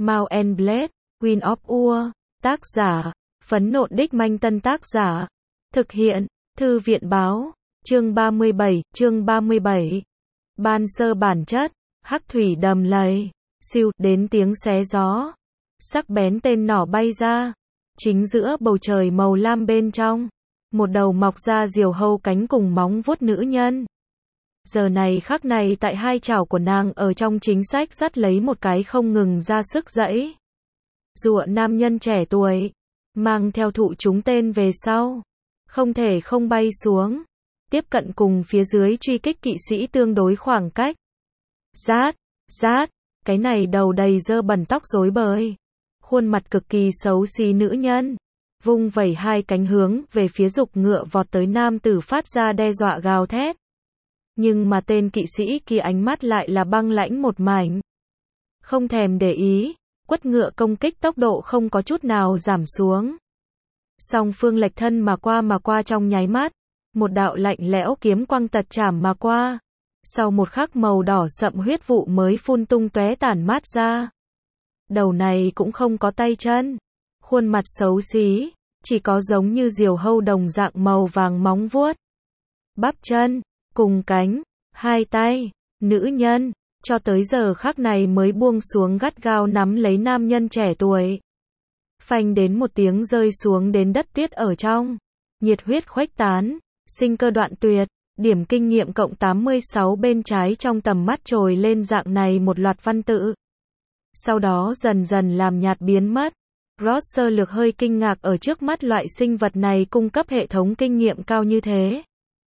Mount and Blade, Queen of Ur, tác giả, Phấn Nộn Đích Manh Tân tác giả, thực hiện, Thư viện báo, chương 37, ban sơ bản chất, hắc thủy đầm lầy, siêu, đến tiếng xé gió, sắc bén tên nỏ bay ra, chính giữa bầu trời màu lam bên trong, một đầu mọc ra diều hâu cánh cùng móng vuốt nữ nhân. Giờ này khắc này tại hai chảo của nàng ở trong chính sách dắt lấy một cái không ngừng ra sức giãy. Dụa nam nhân trẻ tuổi, mang theo thụ chúng tên về sau, không thể không bay xuống, tiếp cận cùng phía dưới truy kích kỵ sĩ tương đối khoảng cách. Rát, cái này đầu đầy dơ bẩn tóc rối bời, khuôn mặt cực kỳ xấu xí nữ nhân, vung vẩy hai cánh hướng về phía dục ngựa vọt tới nam tử phát ra đe dọa gào thét. Nhưng mà tên kỵ sĩ kia ánh mắt lại là băng lãnh một mảnh. Không thèm để ý, quất ngựa công kích tốc độ không có chút nào giảm xuống. Song phương lệch thân mà qua trong nháy mắt, một đạo lạnh lẽo kiếm quang tật chảm mà qua. Sau một khắc màu đỏ sậm huyết vụ mới phun tung tóe tản mát ra. Đầu này cũng không có tay chân, khuôn mặt xấu xí, chỉ có giống như diều hâu đồng dạng màu vàng móng vuốt. Bắp chân, cùng cánh, hai tay, nữ nhân, cho tới giờ khắc này mới buông xuống gắt gao nắm lấy nam nhân trẻ tuổi. Phanh đến một tiếng rơi xuống đến đất tuyết ở trong, nhiệt huyết khuếch tán, sinh cơ đoạn tuyệt, điểm kinh nghiệm cộng 86 bên trái trong tầm mắt trồi lên dạng này một loạt văn tự. Sau đó dần dần làm nhạt biến mất. Ross sơ lược hơi kinh ngạc ở trước mắt loại sinh vật này cung cấp hệ thống kinh nghiệm cao như thế.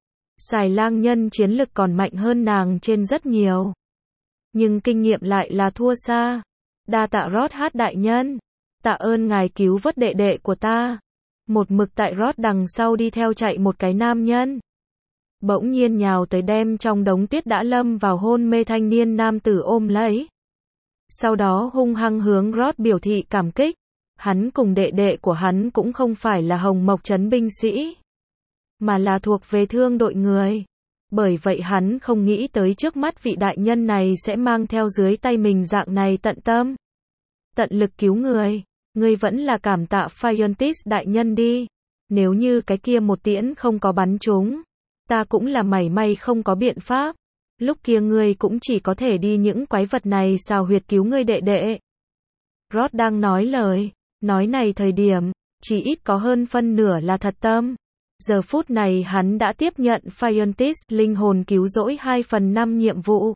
Xài lang nhân chiến lực còn mạnh hơn nàng trên rất nhiều. Nhưng kinh nghiệm lại là thua xa. Đa tạ Ross hát đại nhân. Tạ ơn ngài cứu vớt đệ đệ của ta. Một mực tại Ross đằng sau đi theo chạy một cái nam nhân. Bỗng nhiên nhào tới đem trong đống tuyết đã lâm vào hôn mê thanh niên nam tử ôm lấy. Sau đó hung hăng hướng Ross biểu thị cảm kích. Hắn cùng đệ đệ của hắn cũng không phải là Hồng Mộc Trấn binh sĩ, mà là thuộc về thương đội người. Bởi vậy hắn không nghĩ tới trước mắt vị đại nhân này sẽ mang theo dưới tay mình dạng này tận tâm, tận lực cứu người. Ngươi vẫn là cảm tạ Phiontis đại nhân đi. Nếu như cái kia một tiễn không có bắn trúng, ta cũng là mảy may không có biện pháp. Lúc kia ngươi cũng chỉ có thể đi những quái vật này xào huyệt cứu ngươi đệ đệ. Ross đang nói lời nói này thời điểm, chỉ ít có hơn phân nửa là thật tâm. Giờ phút này hắn đã tiếp nhận Phiontis linh hồn cứu rỗi 2/5 nhiệm vụ.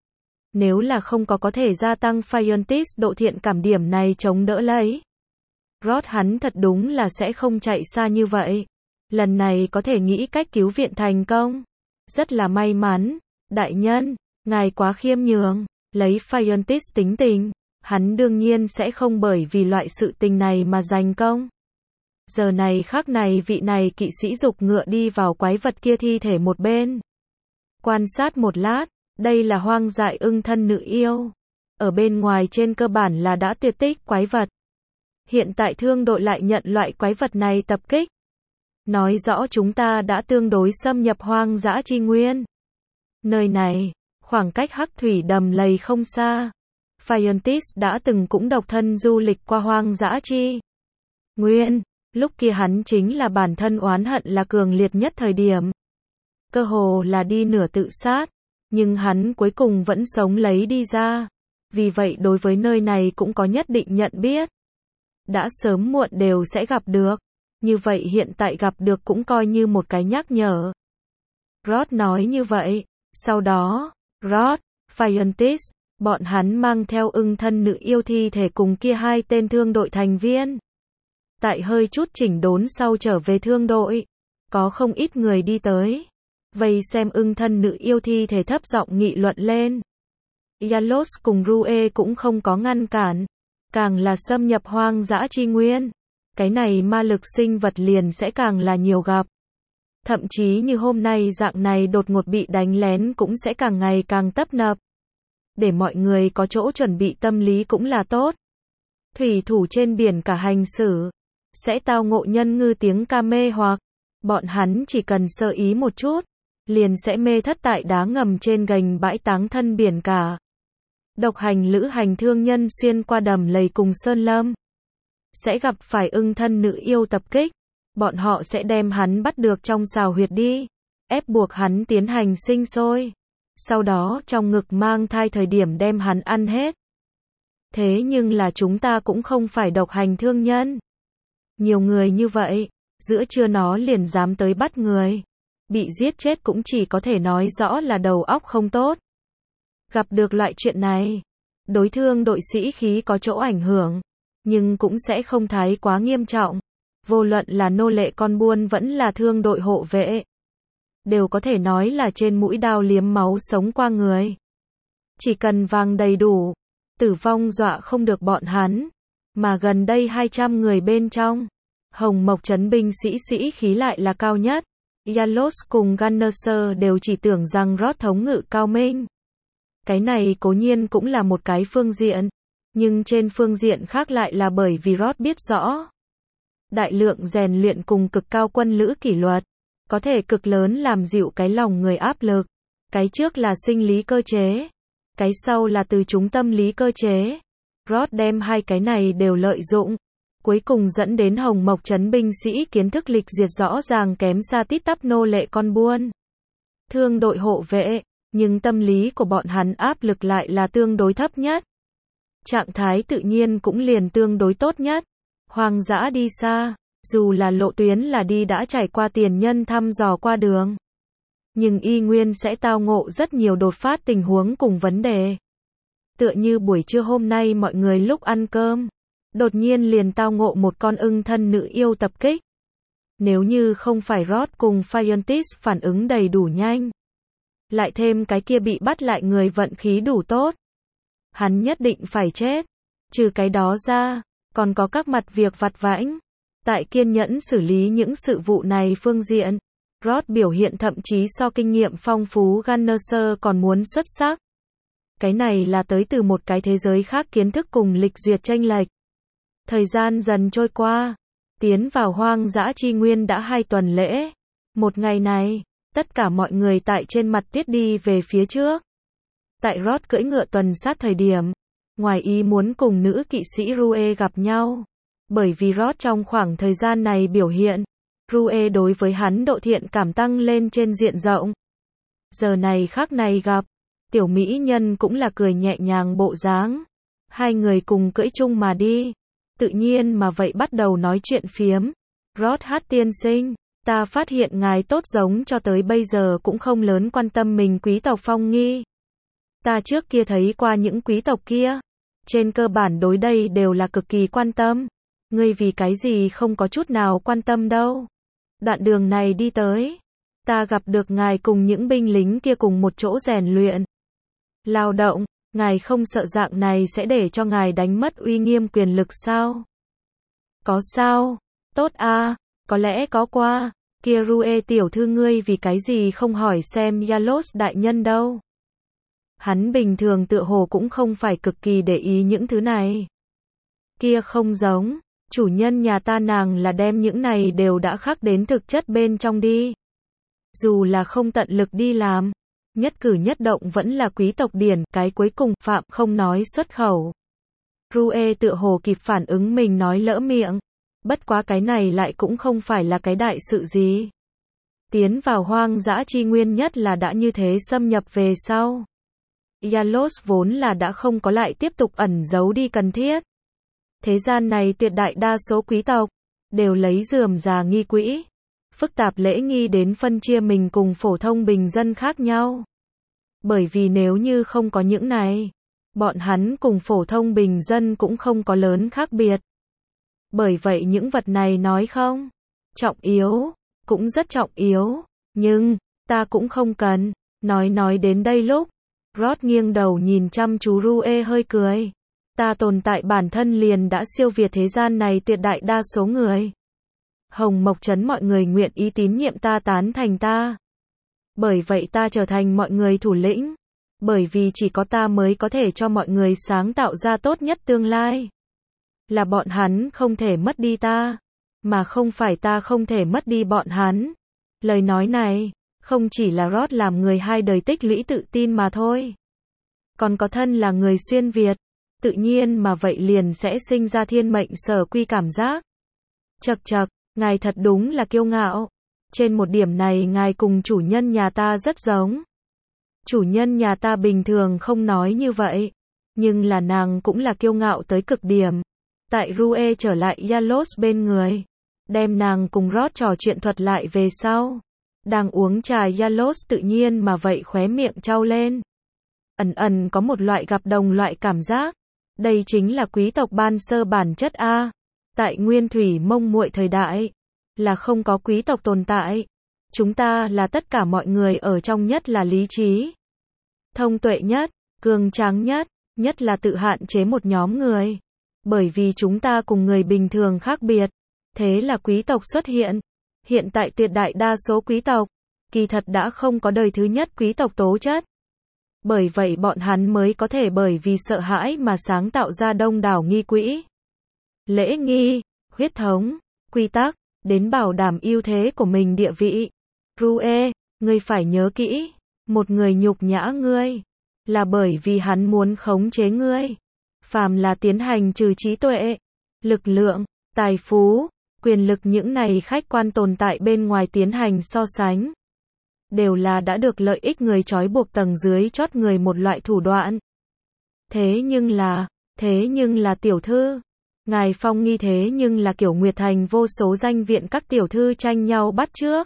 Nếu là không có thể gia tăng Phiontis độ thiện cảm điểm này chống đỡ lấy, Ross hắn thật đúng là sẽ không chạy xa như vậy. Lần này có thể nghĩ cách cứu viện thành công. Rất là may mắn. Đại nhân, ngài quá khiêm nhường. Lấy Phiontis tính tình, hắn đương nhiên sẽ không bởi vì loại sự tình này mà giành công. Giờ này khắc này vị này kỵ sĩ dục ngựa đi vào quái vật kia thi thể một bên. Quan sát một lát, đây là hoang dại ưng thân nữ yêu. Ở bên ngoài trên cơ bản là đã tuyệt tích quái vật. Hiện tại thương đội lại nhận loại quái vật này tập kích. Nói rõ chúng ta đã tương đối xâm nhập hoang dã chi nguyên. Nơi này, khoảng cách hắc thủy đầm lầy không xa. Phiontis đã từng cũng độc thân du lịch qua hoang dã chi nguyên. Lúc kia hắn chính là bản thân oán hận là cường liệt nhất thời điểm. Cơ hồ là đi nửa tự sát. Nhưng hắn cuối cùng vẫn sống lấy đi ra. Vì vậy đối với nơi này cũng có nhất định nhận biết. Đã sớm muộn đều sẽ gặp được. Như vậy hiện tại gặp được cũng coi như một cái nhắc nhở. Ross nói như vậy. Sau đó, Ross, Phiontis, bọn hắn mang theo ưng thân nữ yêu thi thể cùng kia hai tên thương đội thành viên. Tại hơi chút chỉnh đốn sau trở về thương đội, có không ít người đi tới. Vây xem ưng thân nữ yêu thi thể thấp giọng nghị luận lên. Yalos cùng Rue cũng không có ngăn cản. Càng là xâm nhập hoang dã chi nguyên, cái này ma lực sinh vật liền sẽ càng là nhiều gặp. Thậm chí như hôm nay dạng này đột ngột bị đánh lén cũng sẽ càng ngày càng tấp nập. Để mọi người có chỗ chuẩn bị tâm lý cũng là tốt. Thủy thủ trên biển cả hành xử, sẽ tao ngộ nhân ngư tiếng ca mê hoặc. Bọn hắn chỉ cần sơ ý một chút, liền sẽ mê thất tại đá ngầm trên gành bãi táng thân biển cả. Độc hành lữ hành thương nhân xuyên qua đầm lầy cùng sơn lâm. Sẽ gặp phải ưng thân nữ yêu tập kích. Bọn họ sẽ đem hắn bắt được trong xào huyệt đi. Ép buộc hắn tiến hành sinh sôi. Sau đó trong ngực mang thai thời điểm đem hắn ăn hết. Thế nhưng là chúng ta cũng không phải độc hành thương nhân. Nhiều người như vậy, giữa trưa nó liền dám tới bắt người. Bị giết chết cũng chỉ có thể nói rõ là đầu óc không tốt. Gặp được loại chuyện này, đối thương đội sĩ khí có chỗ ảnh hưởng, nhưng cũng sẽ không thái quá nghiêm trọng. Vô luận là nô lệ con buôn vẫn là thương đội hộ vệ, đều có thể nói là trên mũi đao liếm máu sống qua người. Chỉ cần vàng đầy đủ, tử vong dọa không được bọn hắn. Mà gần đây 200 người bên trong, Hồng Mộc trấn binh sĩ khí lại là cao nhất. Yalos cùng Gunnerser đều chỉ tưởng rằng Rod thống ngự cao minh. Cái này cố nhiên cũng là một cái phương diện, nhưng trên phương diện khác lại là bởi vì Rod biết rõ. Đại lượng rèn luyện cùng cực cao quân lữ kỷ luật, có thể cực lớn làm dịu cái lòng người áp lực. Cái trước là sinh lý cơ chế, cái sau là từ chúng tâm lý cơ chế. Rod đem hai cái này đều lợi dụng, cuối cùng dẫn đến Hồng Mộc trấn binh sĩ kiến thức lịch duyệt rõ ràng kém xa tít tắp nô lệ con buôn. Thương đội hộ vệ, nhưng tâm lý của bọn hắn áp lực lại là tương đối thấp nhất. Trạng thái tự nhiên cũng liền tương đối tốt nhất. Hoang dã đi xa, dù là lộ tuyến là đi đã trải qua tiền nhân thăm dò qua đường, nhưng y nguyên sẽ tao ngộ rất nhiều đột phát tình huống cùng vấn đề. Tựa như buổi trưa hôm nay mọi người lúc ăn cơm, đột nhiên liền tao ngộ một con ưng thân nữ yêu tập kích. Nếu như không phải Rod cùng Fiontis phản ứng đầy đủ nhanh, lại thêm cái kia bị bắt lại người vận khí đủ tốt, hắn nhất định phải chết. Trừ cái đó ra, còn có các mặt việc vặt vãnh. Tại kiên nhẫn xử lý những sự vụ này phương diện, Rod biểu hiện thậm chí so kinh nghiệm phong phú Gunnerser còn muốn xuất sắc. Cái này là tới từ một cái thế giới khác kiến thức cùng lịch duyệt chênh lệch. Thời gian dần trôi qua, tiến vào hoang dã chi nguyên đã 2 tuần lễ. Một ngày này, tất cả mọi người tại trên mặt tiết đi về phía trước. Tại Rod cưỡi ngựa tuần sát thời điểm, ngoài ý muốn cùng nữ kỵ sĩ Rue gặp nhau. Bởi vì Rod trong khoảng thời gian này biểu hiện, Rue đối với hắn độ thiện cảm tăng lên trên diện rộng. Giờ này khắc này gặp, tiểu mỹ nhân cũng là cười nhẹ nhàng bộ dáng. Hai người cùng cưỡi chung mà đi. Tự nhiên mà vậy bắt đầu nói chuyện phiếm. Rod hát tiên sinh, ta phát hiện ngài tốt giống cho tới bây giờ cũng không lớn quan tâm mình quý tộc phong nghi. Ta trước kia thấy qua những quý tộc kia, trên cơ bản đối đây đều là cực kỳ quan tâm. Ngươi vì cái gì không có chút nào quan tâm đâu. Đoạn đường này đi tới, ta gặp được ngài cùng những binh lính kia cùng một chỗ rèn luyện, lao động, ngài không sợ dạng này sẽ để cho ngài đánh mất uy nghiêm quyền lực sao? Có sao? Tốt a, có lẽ có qua. Kia Rue tiểu thư ngươi vì cái gì không hỏi xem Yalos đại nhân đâu? Hắn bình thường tựa hồ cũng không phải cực kỳ để ý những thứ này. Kia không giống, chủ nhân nhà ta nàng là đem những này đều đã khắc đến thực chất bên trong đi. Dù là không tận lực đi làm, nhất cử nhất động vẫn là quý tộc điển, cái cuối cùng phạm không nói xuất khẩu. Rue tựa hồ kịp phản ứng mình nói lỡ miệng. Bất quá cái này lại cũng không phải là cái đại sự gì. Tiến vào hoang dã chi nguyên nhất là đã như thế xâm nhập về sau. Yalos vốn là đã không có lại tiếp tục ẩn giấu đi cần thiết. Thế gian này tuyệt đại đa số quý tộc đều lấy rườm rà nghi quỹ, phức tạp lễ nghi đến phân chia mình cùng phổ thông bình dân khác nhau. Bởi vì nếu như không có những này, bọn hắn cùng phổ thông bình dân cũng không có lớn khác biệt. Bởi vậy những vật này nói không trọng yếu, cũng rất trọng yếu, nhưng ta cũng không cần. Nói đến đây lúc, Rod nghiêng đầu nhìn chăm chú Rue hơi cười. Ta tồn tại bản thân liền đã siêu việt thế gian này tuyệt đại đa số người. Hồng Mộc trấn mọi người nguyện ý tín nhiệm ta, tán thành ta. Bởi vậy ta trở thành mọi người thủ lĩnh. Bởi vì chỉ có ta mới có thể cho mọi người sáng tạo ra tốt nhất tương lai. Là bọn hắn không thể mất đi ta, mà không phải ta không thể mất đi bọn hắn. Lời nói này, không chỉ là Rod làm người 2 đời tích lũy tự tin mà thôi. còn có thân là người xuyên Việt. Tự nhiên mà vậy liền sẽ sinh ra thiên mệnh sở quy cảm giác. Chậc chậc, ngài thật đúng là kiêu ngạo. Trên một điểm này ngài cùng chủ nhân nhà ta rất giống. Chủ nhân nhà ta bình thường không nói như vậy. Nhưng là nàng cũng là kiêu ngạo tới cực điểm. Tại Rue trở lại Yalos bên người. Đem nàng cùng Rod trò chuyện thuật lại về sau. Đang uống trà Yalos tự nhiên mà vậy khóe miệng trao lên. Ẩn ẩn có một loại gặp đồng loại cảm giác. Đây chính là quý tộc ban sơ bản chất A. Tại Nguyên Thủy Mông Muội thời đại. Là không có quý tộc tồn tại. Chúng ta là tất cả mọi người ở trong nhất là lý trí. Thông tuệ nhất, cường tráng nhất, nhất là tự hạn chế một nhóm người. Bởi vì chúng ta cùng người bình thường khác biệt. Thế là quý tộc xuất hiện. Hiện tại tuyệt đại đa số quý tộc, kỳ thật đã không có đời thứ nhất quý tộc tố chất. Bởi vậy bọn hắn mới có thể bởi vì sợ hãi mà sáng tạo ra đông đảo nghi quỹ. Lễ nghi, huyết thống, quy tắc, đến bảo đảm ưu thế của mình địa vị. Rue, ngươi phải nhớ kỹ, một người nhục nhã ngươi, là bởi vì hắn muốn khống chế ngươi. Phàm là tiến hành trừ trí tuệ, lực lượng, tài phú, quyền lực những này khách quan tồn tại bên ngoài tiến hành so sánh. Đều là đã được lợi ích người trói buộc tầng dưới chót người một loại thủ đoạn. Thế nhưng là tiểu thư. Ngài Phong nghi thế nhưng là kiểu Nguyệt Thành vô số danh viện các tiểu thư tranh nhau bắt chước.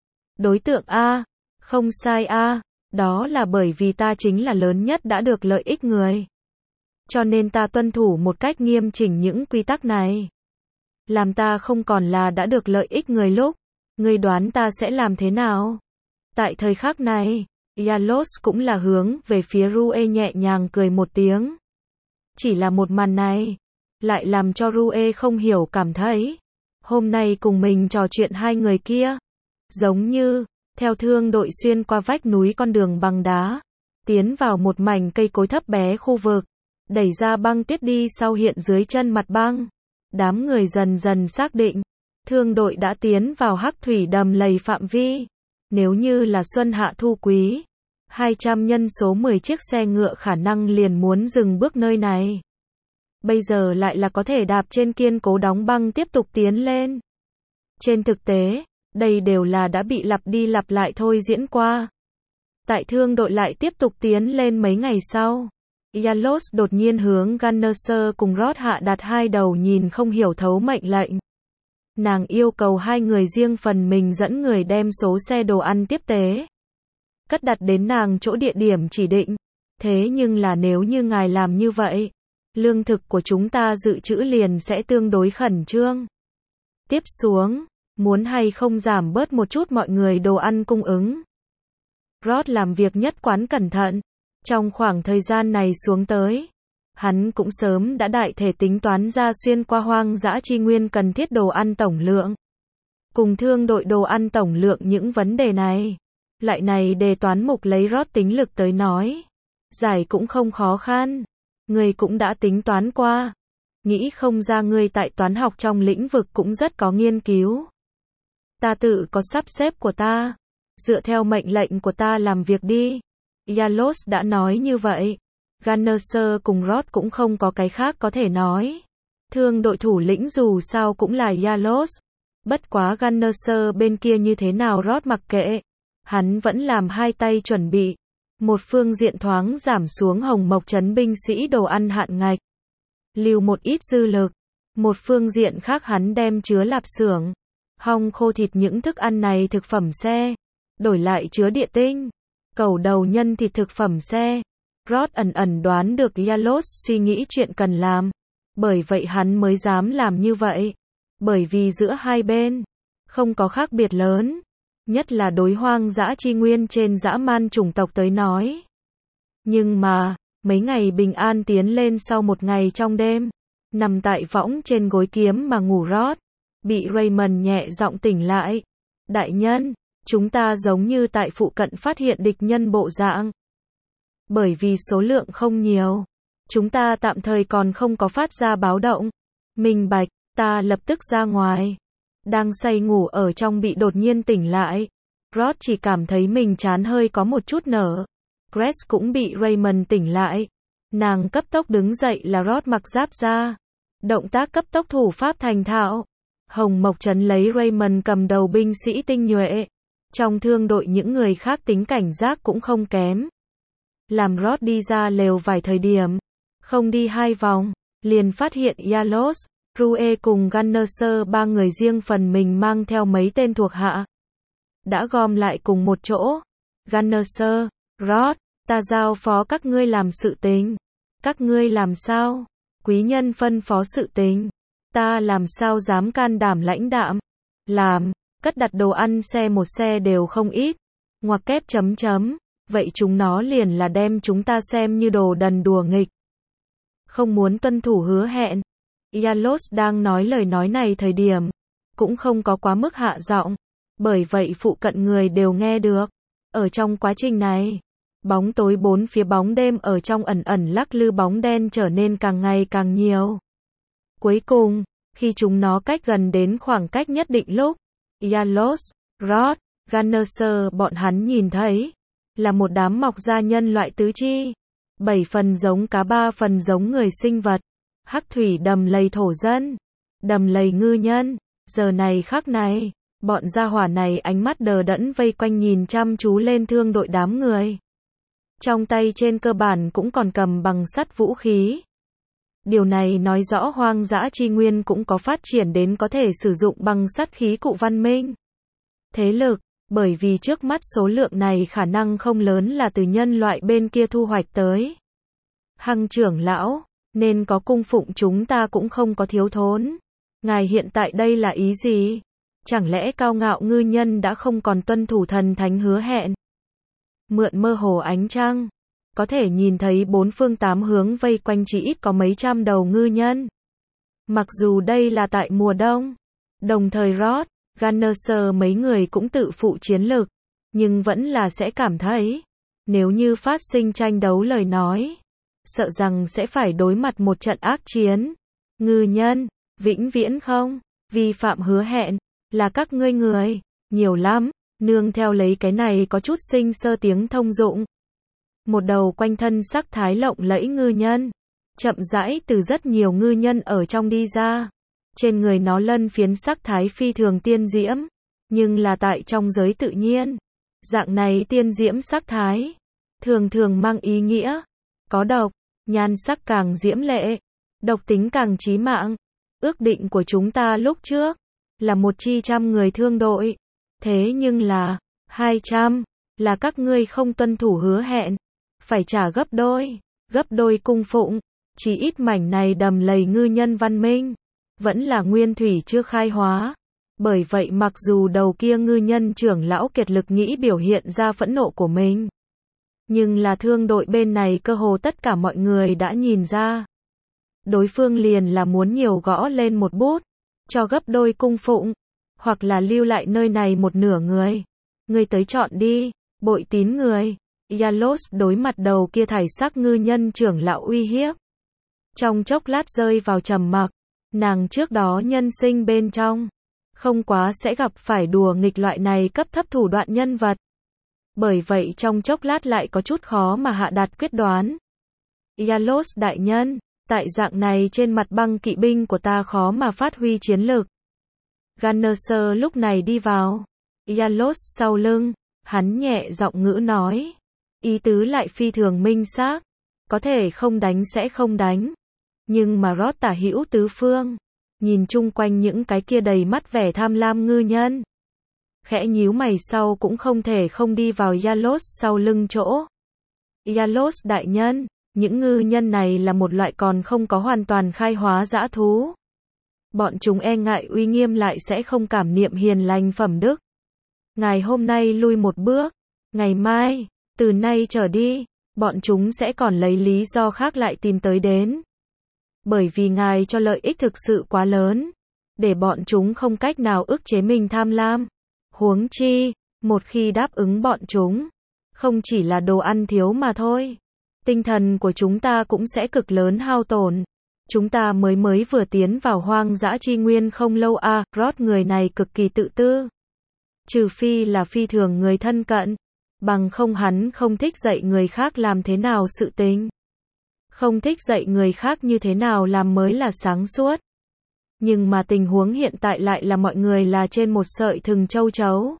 Đối tượng A. Không sai A. Đó là bởi vì ta chính là lớn nhất đã được lợi ích người. Cho nên ta tuân thủ một cách nghiêm chỉnh những quy tắc này. Làm ta không còn là đã được lợi ích người lúc. Ngươi đoán ta sẽ làm thế nào? Tại thời khắc này, Yalos cũng là hướng về phía Rue nhẹ nhàng cười một tiếng. Chỉ là một màn này, lại làm cho Rue không hiểu cảm thấy. Hôm nay cùng mình trò chuyện hai người kia. Giống như, theo thương đội xuyên qua vách núi con đường bằng đá. Tiến vào một mảnh cây cối thấp bé khu vực. Đẩy ra băng tuyết đi sau hiện dưới chân mặt băng. Đám người dần dần xác định. Thương đội đã tiến vào hắc thủy đầm lầy phạm vi. Nếu như là xuân hạ thu quý, 200 nhân số 10 chiếc xe ngựa khả năng liền muốn dừng bước nơi này. Bây giờ lại là có thể đạp trên kiên cố đóng băng tiếp tục tiến lên. Trên thực tế, đây đều là đã bị lặp đi lặp lại thôi diễn qua. Tại thương đội lại tiếp tục tiến lên mấy ngày sau. Yalos đột nhiên hướng Gunnerser cùng Rod hạ đặt hai đầu nhìn không hiểu thấu mệnh lệnh. Nàng yêu cầu hai người riêng phần mình dẫn người đem số xe đồ ăn tiếp tế. Cất đặt đến nàng chỗ địa điểm chỉ định. Thế nhưng là nếu như ngài làm như vậy, lương thực của chúng ta dự trữ liền sẽ tương đối khẩn trương. Tiếp xuống, muốn hay không giảm bớt một chút mọi người đồ ăn cung ứng. Rod làm việc nhất quán cẩn thận. Trong khoảng thời gian này xuống tới, hắn cũng sớm đã đại thể tính toán ra xuyên qua hoang dã chi nguyên cần thiết đồ ăn tổng lượng. Cùng thương đội đồ ăn tổng lượng những vấn đề này. Lại này đề toán mục lấy Rod tính lực tới nói. Giải cũng không khó khăn. Người cũng đã tính toán qua. Nghĩ không ra người tại toán học trong lĩnh vực cũng rất có nghiên cứu. Ta tự có sắp xếp của ta. Dựa theo mệnh lệnh của ta làm việc đi. Yalos đã nói như vậy. Gunnerser cùng Rod cũng không có cái khác có thể nói. Thương đội thủ lĩnh dù sao cũng là Yalos. Bất quá Gunnerser bên kia như thế nào Rod mặc kệ. Hắn vẫn làm hai tay chuẩn bị. Một phương diện thoáng giảm xuống Hồng Mộc trấn binh sĩ đồ ăn hạn ngạch. Lưu một ít dư lực. Một phương diện khác hắn đem chứa lạp xưởng. Hong khô thịt những thức ăn này thực phẩm xe. Đổi lại chứa địa tinh. Cẩu đầu nhân thịt thực phẩm xe. Rod ẩn ẩn đoán được Yalos suy nghĩ chuyện cần làm. Bởi vậy hắn mới dám làm như vậy. Bởi vì giữa hai bên, không có khác biệt lớn. Nhất là đối hoang dã chi nguyên trên dã man chủng tộc tới nói. Nhưng mà, mấy ngày bình an tiến lên sau một ngày trong đêm. Nằm tại võng trên gối kiếm mà ngủ Rod. Bị Raymond nhẹ giọng tỉnh lại. Đại nhân, chúng ta giống như tại phụ cận phát hiện địch nhân bộ dạng. Bởi vì số lượng không nhiều, chúng ta tạm thời còn không có phát ra báo động. Minh bạch, ta lập tức ra ngoài. Đang say ngủ ở trong bị đột nhiên tỉnh lại. Rod chỉ cảm thấy mình trán hơi có một chút nở. Grace cũng bị Raymond tỉnh lại. Nàng cấp tốc đứng dậy là Rod mặc giáp ra. Động tác cấp tốc thủ pháp thành thạo. Hồng Mộc Trấn lấy Raymond cầm đầu binh sĩ tinh nhuệ. Trong thương đội những người khác tính cảnh giác cũng không kém. Làm Rod đi ra lều vài thời điểm. Không đi 2 vòng, liền phát hiện Yalos, Rue cùng Gunnerser ba người riêng phần mình mang theo mấy tên thuộc hạ. Đã gom lại cùng một chỗ. Gunnerser, Rod, ta giao phó các ngươi làm sự tình. Các ngươi làm sao? Quý nhân phân phó sự tình. Ta làm sao dám can đảm lãnh đạm. Làm, cất đặt đồ ăn xe một xe đều không ít. Ngoặc kép chấm chấm. Vậy chúng nó liền là đem chúng ta xem như đồ đần đùa nghịch. Không muốn tuân thủ hứa hẹn. Yalos đang nói lời nói này thời điểm. Cũng không có quá mức hạ giọng. Bởi vậy phụ cận người đều nghe được. Ở trong quá trình này, bóng tối bốn phía bóng đêm ở trong ẩn ẩn lắc lư bóng đen trở nên càng ngày càng nhiều. Cuối cùng, khi chúng nó cách gần đến khoảng cách nhất định lúc, Yalos, Rod, Gunnerser bọn hắn nhìn thấy, là một đám mọc ra nhân loại tứ chi. 7 phần giống cá 3 phần giống người sinh vật. Hắc thủy đầm lầy thổ dân. Đầm lầy ngư nhân. Giờ này khắc này, bọn gia hỏa này ánh mắt đờ đẫn vây quanh nhìn chăm chú lên thương đội đám người. Trong tay trên cơ bản cũng còn cầm bằng sắt vũ khí. Điều này nói rõ hoang dã chi nguyên cũng có phát triển đến có thể sử dụng bằng sắt khí cụ văn minh. Thế lực, bởi vì trước mắt số lượng này khả năng không lớn là từ nhân loại bên kia thu hoạch tới. Hằng trưởng lão, nên có cung phụng chúng ta cũng không có thiếu thốn. Ngài hiện tại đây là ý gì? Chẳng lẽ cao ngạo ngư nhân đã không còn tuân thủ thần thánh hứa hẹn? Mượn mơ hồ ánh trăng, có thể nhìn thấy 4 phương 8 hướng vây quanh chỉ ít có mấy trăm đầu ngư nhân. Mặc dù đây là tại mùa đông, đồng thời Rod, Gunnerser mấy người cũng tự phụ chiến lực, nhưng vẫn là sẽ cảm thấy, nếu như phát sinh tranh đấu lời nói, sợ rằng sẽ phải đối mặt một trận ác chiến. Ngư nhân, vĩnh viễn không, vi phạm hứa hẹn, là các ngươi người, nhiều lắm, nương theo lấy cái này có chút sinh sơ tiếng thông dụng. Một đầu quanh thân sắc thái lộng lẫy ngư nhân, chậm rãi từ rất nhiều ngư nhân ở trong đi ra. Trên người nó lân phiến sắc thái phi thường tiên diễm, nhưng là tại trong giới tự nhiên. Dạng này tiên diễm sắc thái, thường thường mang ý nghĩa, có độc, nhan sắc càng diễm lệ, độc tính càng chí mạng. Ước định của chúng ta lúc trước, là 100 người thương đội. Thế nhưng là, 200, là các ngươi không tuân thủ hứa hẹn. Phải trả gấp đôi cung phụng. Chỉ ít mảnh này đầm lầy ngư nhân văn minh. Vẫn là nguyên thủy chưa khai hóa. Bởi vậy mặc dù đầu kia ngư nhân trưởng lão kiệt lực nghĩ biểu hiện ra phẫn nộ của mình. Nhưng là thương đội bên này cơ hồ tất cả mọi người đã nhìn ra. Đối phương liền là muốn nhiều gõ lên một bút. Cho gấp đôi cung phụng. Hoặc là lưu lại nơi này một nửa người. Ngươi tới chọn đi, bội tín người. Yalos đối mặt đầu kia thải sắc ngư nhân trưởng lão uy hiếp. Trong chốc lát rơi vào trầm mặc. Nàng trước đó nhân sinh bên trong, không quá sẽ gặp phải đùa nghịch loại này cấp thấp thủ đoạn nhân vật. Bởi vậy trong chốc lát lại có chút khó mà hạ đạt quyết đoán. Yalos đại nhân, tại dạng này trên mặt băng kỵ binh của ta khó mà phát huy chiến lực. Gunnerser lúc này đi vào. Yalos sau lưng, hắn nhẹ giọng ngữ nói. Ý tứ lại phi thường minh xác. Có thể không đánh sẽ không đánh. Nhưng mà Rod tả hữu tứ phương. Nhìn chung quanh những cái kia đầy mắt vẻ tham lam ngư nhân. Khẽ nhíu mày sau cũng không thể không đi vào Yalos sau lưng chỗ. Yalos đại nhân, những ngư nhân này là một loại còn không có hoàn toàn khai hóa dã thú. Bọn chúng e ngại uy nghiêm lại sẽ không cảm niệm hiền lành phẩm đức. Ngài hôm nay lui một bước, ngày mai, từ nay trở đi, bọn chúng sẽ còn lấy lý do khác lại tìm tới đến. Bởi vì ngài cho lợi ích thực sự quá lớn, để bọn chúng không cách nào ức chế mình tham lam. Huống chi, một khi đáp ứng bọn chúng, không chỉ là đồ ăn thiếu mà thôi. Tinh thần của chúng ta cũng sẽ cực lớn hao tổn. Chúng ta mới vừa tiến vào hoang dã chi nguyên không lâu Rod người này cực kỳ tự tư. Trừ phi là phi thường người thân cận. Bằng không hắn không thích dạy người khác làm thế nào sự tình. Không thích dạy người khác như thế nào làm mới là sáng suốt. Nhưng mà tình huống hiện tại lại là mọi người là trên một sợi thừng châu chấu.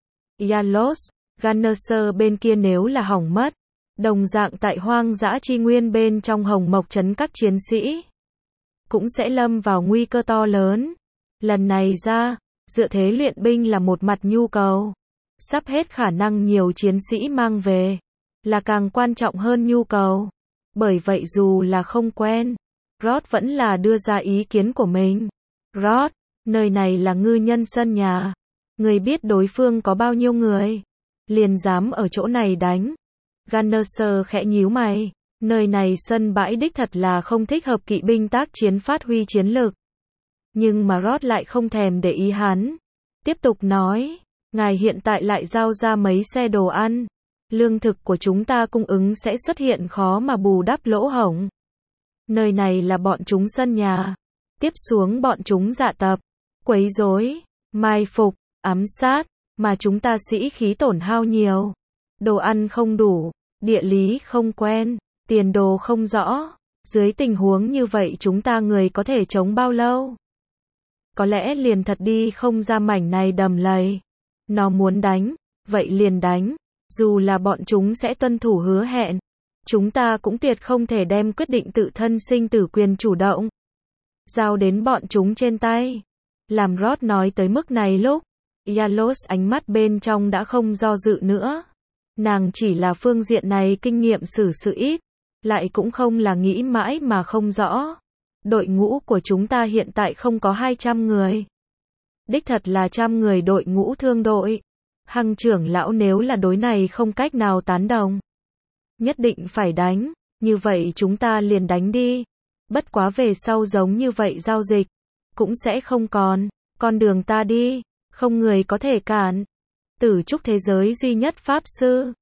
Yalos, Gunnerser bên kia nếu là hỏng mất. Đồng dạng tại hoang dã chi nguyên bên trong Hồng Mộc trấn các chiến sĩ cũng sẽ lâm vào nguy cơ to lớn. Lần này ra, dựa thế luyện binh là một mặt nhu cầu. Sắp hết khả năng nhiều chiến sĩ mang về, là càng quan trọng hơn nhu cầu. Bởi vậy dù là không quen, Rod vẫn là đưa ra ý kiến của mình. Rod, nơi này là ngư nhân sân nhà. Người biết đối phương có bao nhiêu người, liền dám ở chỗ này đánh. Gunnerser khẽ nhíu mày. Nơi này sân bãi đích thật là không thích hợp kỵ binh tác chiến phát huy chiến lực. Nhưng mà Rod lại không thèm để ý hắn. Tiếp tục nói, ngài hiện tại lại giao ra mấy xe đồ ăn. Lương thực của chúng ta cung ứng sẽ xuất hiện khó mà bù đắp lỗ hổng. Nơi này là bọn chúng sân nhà. Tiếp xuống bọn chúng dạ tập, quấy rối, mai phục, ám sát, mà chúng ta sĩ khí tổn hao nhiều. Đồ ăn không đủ, địa lý không quen, tiền đồ không rõ. Dưới tình huống như vậy chúng ta người có thể chống bao lâu? Có lẽ liền thật đi không ra mảnh này đầm lầy. Nó muốn đánh, vậy liền đánh. Dù là bọn chúng sẽ tuân thủ hứa hẹn, chúng ta cũng tuyệt không thể đem quyết định tự thân sinh tử quyền chủ động giao đến bọn chúng trên tay. Làm Rod nói tới mức này lúc, Yalos ánh mắt bên trong đã không do dự nữa. Nàng chỉ là phương diện này kinh nghiệm xử sự ít, lại cũng không là nghĩ mãi mà không rõ. Đội ngũ của chúng ta hiện tại không có 200 người. Đích thật là 100 người đội ngũ thương đội. Hằng trưởng lão nếu là đối này không cách nào tán đồng. Nhất định phải đánh, như vậy chúng ta liền đánh đi. Bất quá về sau giống như vậy giao dịch, cũng sẽ không còn. Con đường ta đi, không người có thể cản. Tử trúc thế giới duy nhất pháp sư.